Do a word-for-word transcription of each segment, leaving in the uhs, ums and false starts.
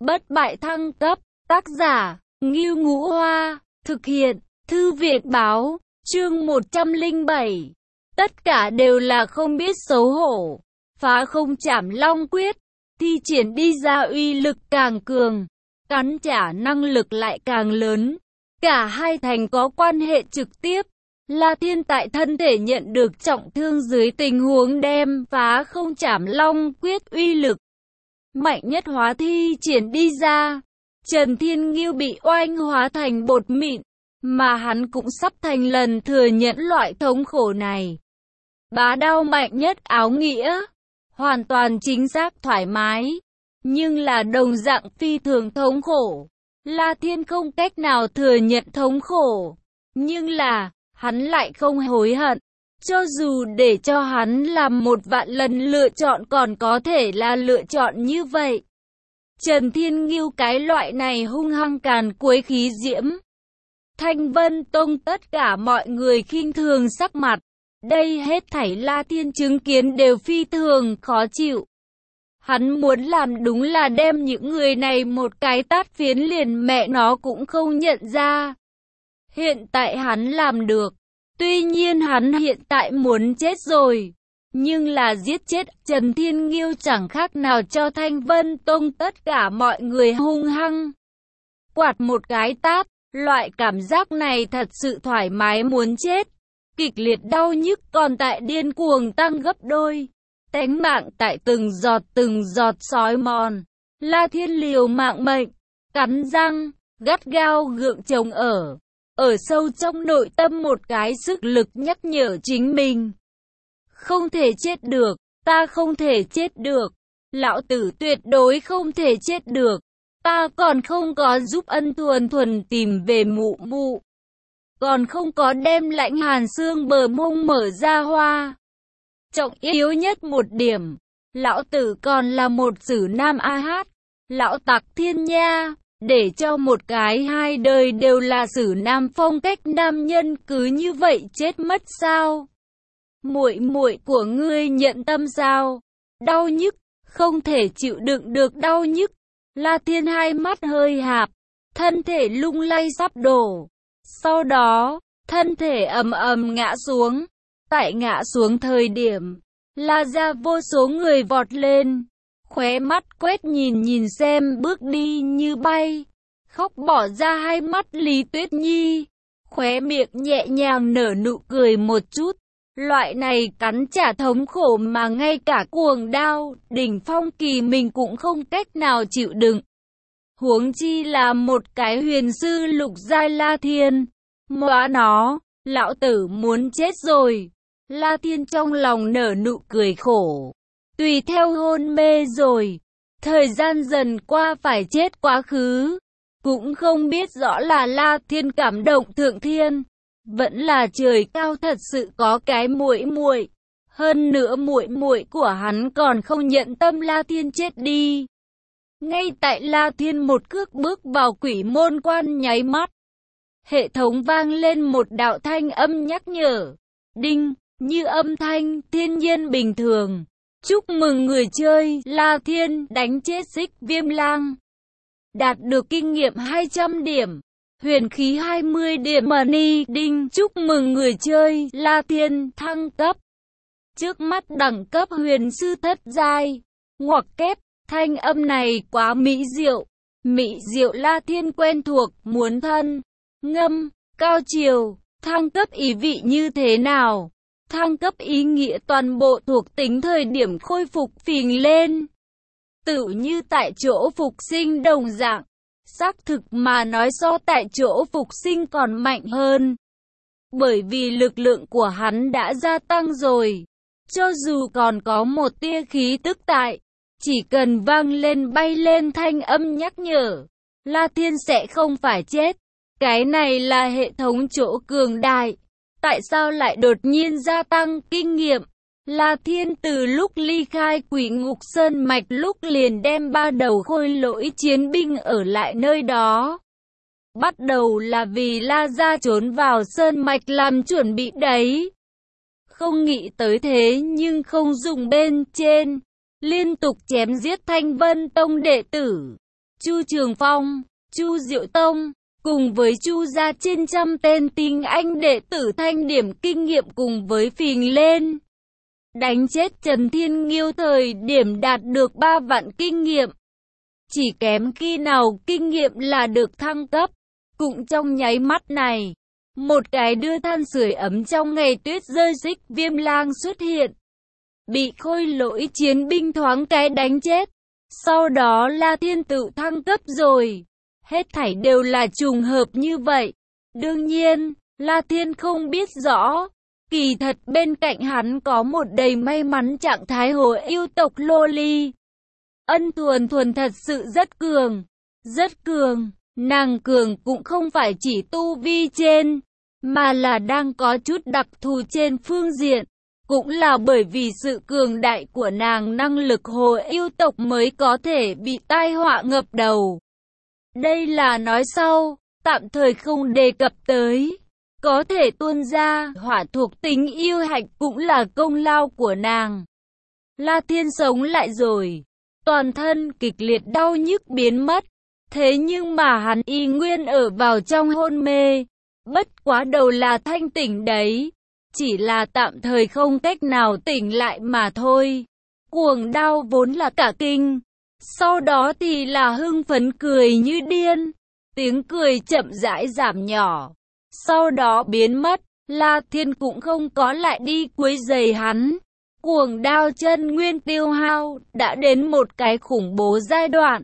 bất bại thăng cấp, tác giả, Ngưu Ngũ Hoa, thực hiện, Thư viện Báo, chương một trăm lẻ bảy. Tất cả đều là không biết xấu hổ, phá không chảm long quyết, thi triển đi ra uy lực càng cường, cắn trả năng lực lại càng lớn. Cả hai thành có quan hệ trực tiếp. La Thiên tại thân thể nhận được trọng thương dưới tình huống đem phá không chảm long quyết uy lực mạnh nhất hóa thi triển đi ra. Trần Thiên Ngưu bị oanh hóa thành bột mịn, mà hắn cũng sắp thành lần thừa nhận loại thống khổ này. Bá đao mạnh nhất áo nghĩa, hoàn toàn chính xác thoải mái, nhưng là đồng dạng phi thường thống khổ. La Thiên không cách nào thừa nhận thống khổ, nhưng là hắn lại không hối hận. Cho dù để cho hắn làm một vạn lần lựa chọn còn có thể là lựa chọn như vậy. Trần Thiên Ngưu cái loại này hung hăng càn quấy khí diễm. Thanh Vân Tông tất cả mọi người khinh thường sắc mặt. Đây hết thảy La Thiên chứng kiến đều phi thường khó chịu. Hắn muốn làm đúng là đem những người này một cái tát phiến liền mẹ nó cũng không nhận ra. Hiện tại hắn làm được. Tuy nhiên hắn hiện tại muốn chết rồi. Nhưng là giết chết Trần Thiên Ngưu chẳng khác nào cho Thanh Vân Tông tất cả mọi người hung hăng quạt một cái tát. Loại cảm giác này thật sự thoải mái muốn chết. Kịch liệt đau nhức còn tại điên cuồng tăng gấp đôi. Tánh mạng tại từng giọt từng giọt sói mòn. La Thiên liều mạng mệnh, cắn răng, gắt gao gượng chống ở. Ở sâu trong nội tâm một cái sức lực nhắc nhở chính mình. Không thể chết được, ta không thể chết được. Lão tử tuyệt đối không thể chết được. Ta còn không có giúp ân thuần thuần tìm về mụ mụ. Còn không có đem lãnh hàn xương bờ mông mở ra hoa. Trọng yếu nhất một điểm, lão tử còn là một sử nam a hát. Lão tặc thiên nha, để cho một cái hai đời đều là sử nam phong cách nam nhân cứ như vậy chết mất sao? Muội muội của ngươi nhận tâm sao? Đau nhức, không thể chịu đựng được đau nhức. La Thiên hai mắt hơi hạp, thân thể lung lay sắp đổ. Sau đó, thân thể ầm ầm ngã xuống. Tại ngã xuống thời điểm, La ra vô số người vọt lên. Khóe mắt quét nhìn nhìn xem bước đi như bay. Khóc bỏ ra hai mắt Lý Tuyết Nhi. Khóe miệng nhẹ nhàng nở nụ cười một chút. Loại này cắn trả thống khổ mà ngay cả cuồng đao, đỉnh phong kỳ mình cũng không cách nào chịu đựng. Huống chi là một cái huyền sư lục giai La Thiên. Móa nó, lão tử muốn chết rồi. La Thiên trong lòng nở nụ cười khổ. Tùy theo hôn mê rồi. Thời gian dần qua phải chết quá khứ. Cũng không biết rõ là La Thiên cảm động thượng thiên. Vẫn là trời cao thật sự có cái muội muội. Hơn nữa muội muội của hắn còn không nhận tâm La Thiên chết đi. Ngay tại La Thiên một cước bước vào quỷ môn quan nháy mắt. Hệ thống vang lên một đạo thanh âm nhắc nhở. Đinh, như âm thanh thiên nhiên bình thường. Chúc mừng người chơi La Thiên đánh chết Xích Viêm Lang. Đạt được kinh nghiệm hai trăm điểm. Huyền khí hai mươi điểm money. Đinh, chúc mừng người chơi La Thiên thăng cấp. Trước mắt đẳng cấp huyền sư thất giai. Ngoặc kép, thanh âm này quá mỹ diệu. Mỹ diệu La Thiên quen thuộc, muốn thân, ngâm, cao chiều, thăng cấp ý vị như thế nào? Thăng cấp ý nghĩa toàn bộ thuộc tính thời điểm khôi phục phình lên. Tự như tại chỗ phục sinh đồng dạng. Xác thực mà nói so tại chỗ phục sinh còn mạnh hơn. Bởi vì lực lượng của hắn đã gia tăng rồi. Cho dù còn có một tia khí tức tại, chỉ cần vang lên bay lên thanh âm nhắc nhở, La Thiên sẽ không phải chết. Cái này là hệ thống chỗ cường đại. Tại sao lại đột nhiên gia tăng kinh nghiệm? La Thiên từ lúc ly khai Quỷ Ngục Sơn Mạch lúc liền đem ba đầu khôi lỗi chiến binh ở lại nơi đó. Bắt đầu là vì La gia trốn vào Sơn Mạch làm chuẩn bị đấy. Không nghĩ tới thế nhưng không dùng bên trên. Liên tục chém giết Thanh Vân Tông đệ tử. Chu Trường Phong, Chu Diệu Tông, cùng với Chu gia trên trăm tên tinh anh đệ tử thanh điểm kinh nghiệm cùng với phình lên. Đánh chết Trần Thiên Nghiêu thời điểm đạt được ba vạn kinh nghiệm. Chỉ kém khi nào kinh nghiệm là được thăng cấp. Cũng trong nháy mắt này, một cái đưa than sưởi ấm trong ngày tuyết rơi Xích Viêm Lang xuất hiện. Bị Khôi Lỗi chiến binh thoáng cái đánh chết. Sau đó La Thiên tự thăng cấp rồi. Hết thảy đều là trùng hợp như vậy. Đương nhiên, La Thiên không biết rõ. Kỳ thật bên cạnh hắn có một đầy may mắn trạng thái hồ yêu tộc Loli. Ân Thuần Thuần thật sự rất cường. Rất cường. Nàng cường cũng không phải chỉ tu vi trên, mà là đang có chút đặc thù trên phương diện. Cũng là bởi vì sự cường đại của nàng năng lực hồ yêu tộc mới có thể bị tai họa ngập đầu. Đây là nói sau, tạm thời không đề cập tới. Có thể tuôn ra hỏa thuộc tính yêu hạch cũng là công lao của nàng. La Thiên sống lại rồi, toàn thân kịch liệt đau nhức biến mất. Thế nhưng mà hắn y nguyên ở vào trong hôn mê. Bất quá đầu là thanh tỉnh đấy. Chỉ là tạm thời không cách nào tỉnh lại mà thôi. Cuồng đau vốn là cả kinh. Sau đó thì là hưng phấn cười như điên. Tiếng cười chậm rãi giảm nhỏ. Sau đó biến mất. La Thiên cũng không có lại đi quấy rầy hắn. Cuồng đao chân nguyên tiêu hao đã đến một cái khủng bố giai đoạn.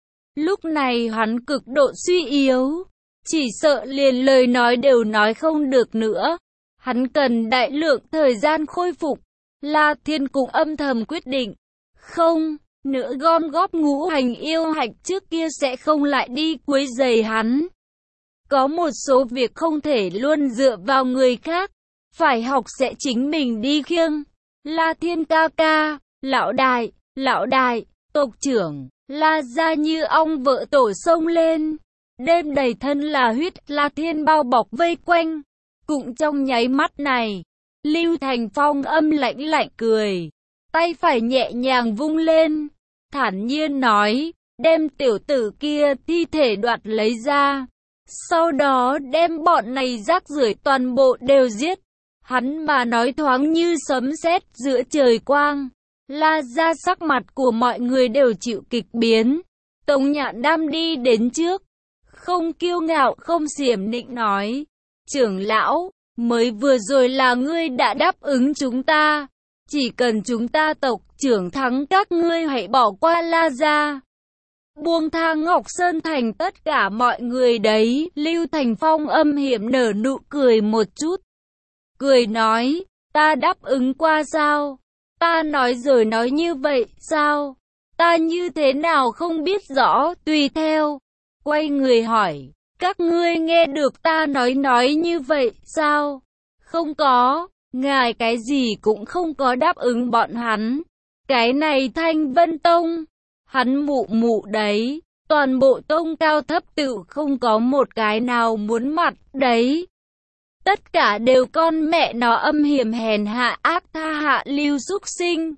Lúc này hắn cực độ suy yếu. Chỉ sợ liền lời nói đều nói không được nữa. Hắn cần đại lượng thời gian khôi phục. La Thiên cũng âm thầm quyết định. Không, nữa gom góp ngũ hành yêu hạch trước kia sẽ không lại đi quấy rầy hắn. Có một số việc không thể luôn dựa vào người khác. Phải học sẽ chính mình đi khiêng. La Thiên ca ca, lão đại, lão đại, tộc trưởng, La gia như ong vợ tổ sông lên. Đêm đầy thân là huyết, La Thiên bao bọc vây quanh. Cũng trong nháy mắt này, Lưu Thành Phong âm lãnh lạnh cười, tay phải nhẹ nhàng vung lên, thản nhiên nói, đem tiểu tử kia thi thể đoạt lấy ra, sau đó đem bọn này rác rưởi toàn bộ đều giết. Hắn mà nói thoáng như sấm sét giữa trời quang, La gia sắc mặt của mọi người đều chịu kịch biến. Tống Nhạn Đam đi đến trước, không kiêu ngạo không xiểm nịnh nói, trưởng lão, mới vừa rồi là ngươi đã đáp ứng chúng ta, chỉ cần chúng ta tộc trưởng thắng các ngươi hãy bỏ qua La gia, buông tha Ngọc Sơn Thành tất cả mọi người đấy. Lưu Thành Phong âm hiểm nở nụ cười một chút, cười nói, ta đáp ứng qua sao? Ta nói rồi nói như vậy sao? Ta như thế nào không biết rõ, tùy theo. Quay người hỏi, các ngươi nghe được ta nói nói như vậy sao? Không có, ngài cái gì cũng không có đáp ứng bọn hắn. Cái này Thanh Vân Tông, hắn mụ mụ đấy, toàn bộ tông cao thấp tự không có một cái nào muốn mặt đấy. Tất cả đều con mẹ nó âm hiểm hèn hạ ác tha hạ lưu súc sinh.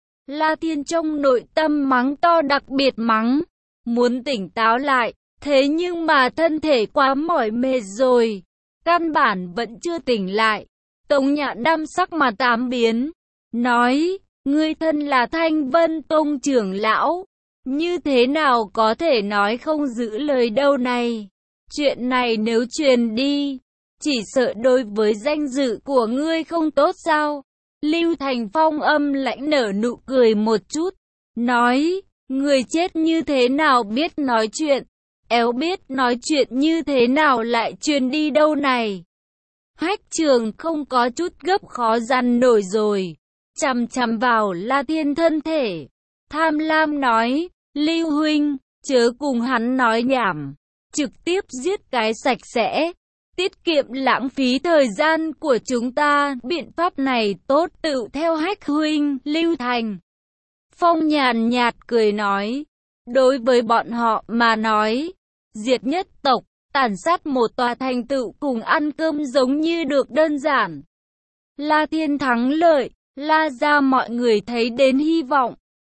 La Thiên trong nội tâm mắng to, đặc biệt mắng, muốn tỉnh táo lại, thế nhưng mà thân thể quá mỏi mệt rồi, căn bản vẫn chưa tỉnh lại. Tống Nhạn Đam sắc mặt tám biến, nói, ngươi thân là Thanh Vân Tông trưởng lão, như thế nào có thể nói không giữ lời đâu này? Chuyện này nếu truyền đi, chỉ sợ đối với danh dự của ngươi không tốt sao? Lưu Thành Phong âm lãnh nở nụ cười một chút, nói, người chết như thế nào biết nói chuyện, éo biết nói chuyện như thế nào lại truyền đi đâu này? Hách Trường không có chút gấp khó dằn nổi rồi, chằm chằm vào La Thiên thân thể, tham lam nói, Lưu huynh, chớ cùng hắn nói nhảm, trực tiếp giết cái sạch sẽ. Tiết kiệm lãng phí thời gian của chúng ta, biện pháp này tốt tự theo Hách huynh. Lưu Thành Phong nhàn nhạt cười nói, đối với bọn họ mà nói, diệt nhất tộc, tàn sát một tòa thành tựu cùng ăn cơm giống như được đơn giản. La Thiên thắng lợi, La gia mọi người thấy đến hy vọng,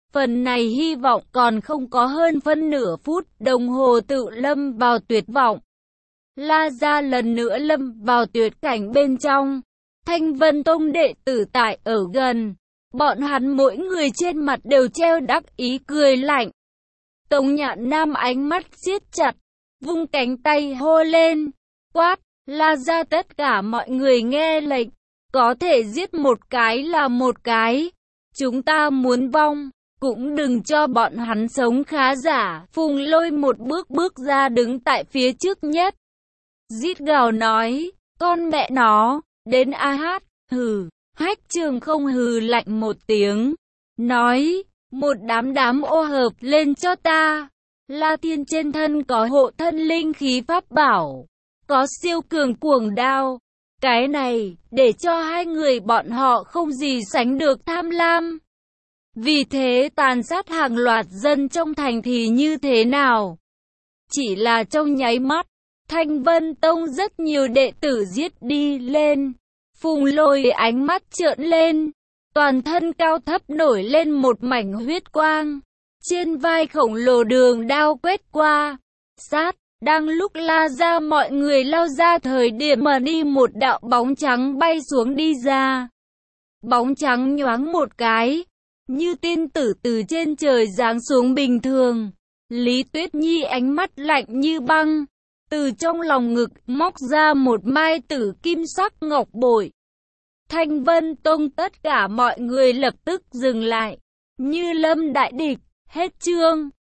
Phần này hy vọng còn không có hơn phân nửa phút đồng hồ tự lâm vào tuyệt vọng. La Gia lần nữa lâm vào tuyệt cảnh bên trong. Thanh Vân Tông đệ tử tại ở gần. Bọn hắn mỗi người trên mặt đều treo đắc ý cười lạnh. Tống Nhạn Nam ánh mắt siết chặt, vung cánh tay hô lên, quát, La Gia tất cả mọi người nghe lệnh, có thể giết một cái là một cái. Chúng ta muốn vong, cũng đừng cho bọn hắn sống khá giả. Phùng Lôi một bước bước ra đứng tại phía trước nhất. Rít gào nói, con mẹ nó, đến a hát, hừ. Hách Trường không hừ lạnh một tiếng, nói, một đám đám ô hợp lên cho ta. La Thiên trên thân có hộ thân linh khí pháp bảo, có siêu cường cuồng đao. Cái này, để cho hai người bọn họ không gì sánh được tham lam. Vì thế tàn sát hàng loạt dân trong thành thì như thế nào? Chỉ là trong nháy mắt, Thanh Vân Tông rất nhiều đệ tử giết đi lên. Phùng Lôi ánh mắt trợn lên, toàn thân cao thấp nổi lên một mảnh huyết quang. Trên vai khổng lồ đường đao quét qua, sát, đang lúc La Gia mọi người lao ra thời điểm mà đi một đạo bóng trắng bay xuống đi ra. Bóng trắng nhoáng một cái, như tiên tử từ trên trời giáng xuống bình thường. Lý Tuyết Nhi ánh mắt lạnh như băng, từ trong lòng ngực móc ra một mai tử kim sắc ngọc bội. Thanh Vân Tông tất cả mọi người lập tức dừng lại, như lâm đại địch. Hết chương.